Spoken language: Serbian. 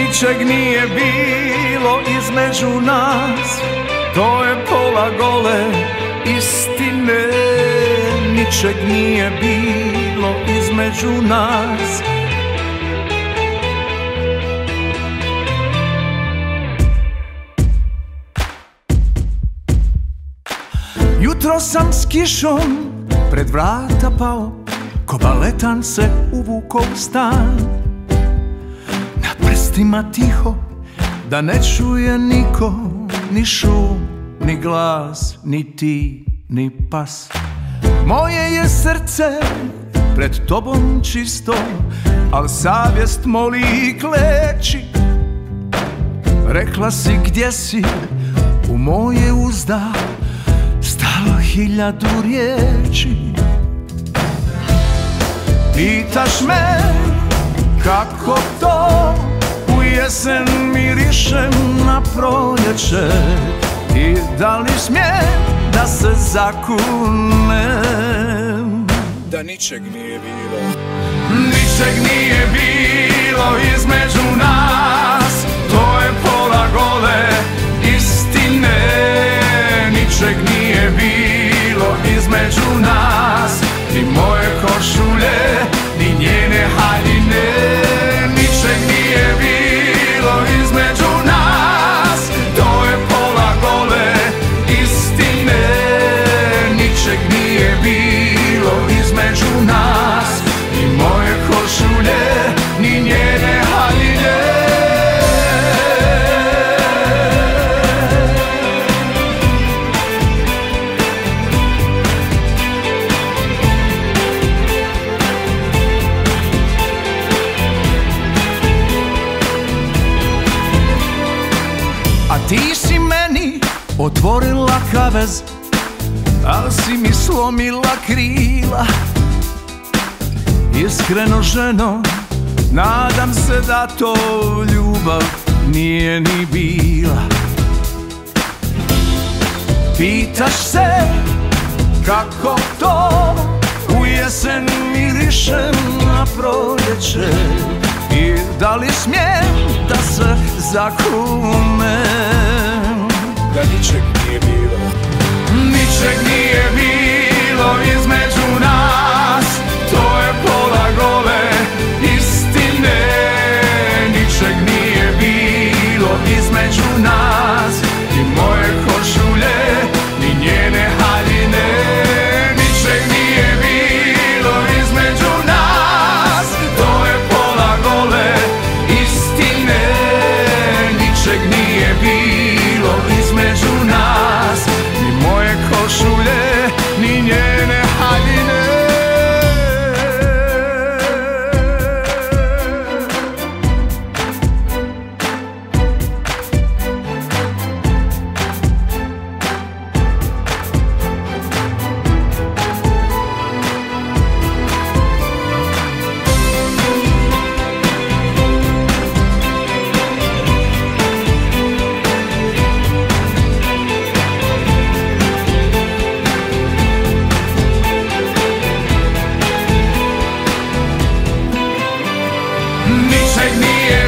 Ničeg nije bilo između nas, to je pola gole istine. Ničeg nije bilo između nas. Jutro sam s kišom pred vrata pao, ko baletan se uvukao u stan. Na prstima tiho, da ne čuje niko, ni šum, ni glas, ni ti, ni pas. Moje je srce pred tobom čisto, al savjest moli i kleči. Rekla si gdje si, u moje uzda stalo 1000 riječi. Pitaš me kako to u jesen mirišem na proljeće, i da li smijem da se zakunem da ničeg nije bilo. Ničeg nije bilo između nas, to je pola gole istine. Ničeg nije bilo između nas, ni moje košulje, ni njene haljine. Ničeg nije bilo između nas, to je pola gole istine. Ničeg nije bilo između nas, ni moje košulje, ni njene haljine. Ti si meni otvorila kavez, al si mi slomila krila. Iskreno ženo, nadam se da to ljubav nije ni bila. Pitaš se kako to u jesen mirišem na proljeće, i da li smijem da se zakunem da ničeg nije bilo. Ničeg nije bilo između nas, to je pola gole istine. Ničeg nije bilo između nas, ni moje košulje, ni njene haljine. Ničeg nije bilo između nas, to je pola gole istine. Ničeg nije bilo između nas, ni moje košulje, ni njene haljine. Ničeg nije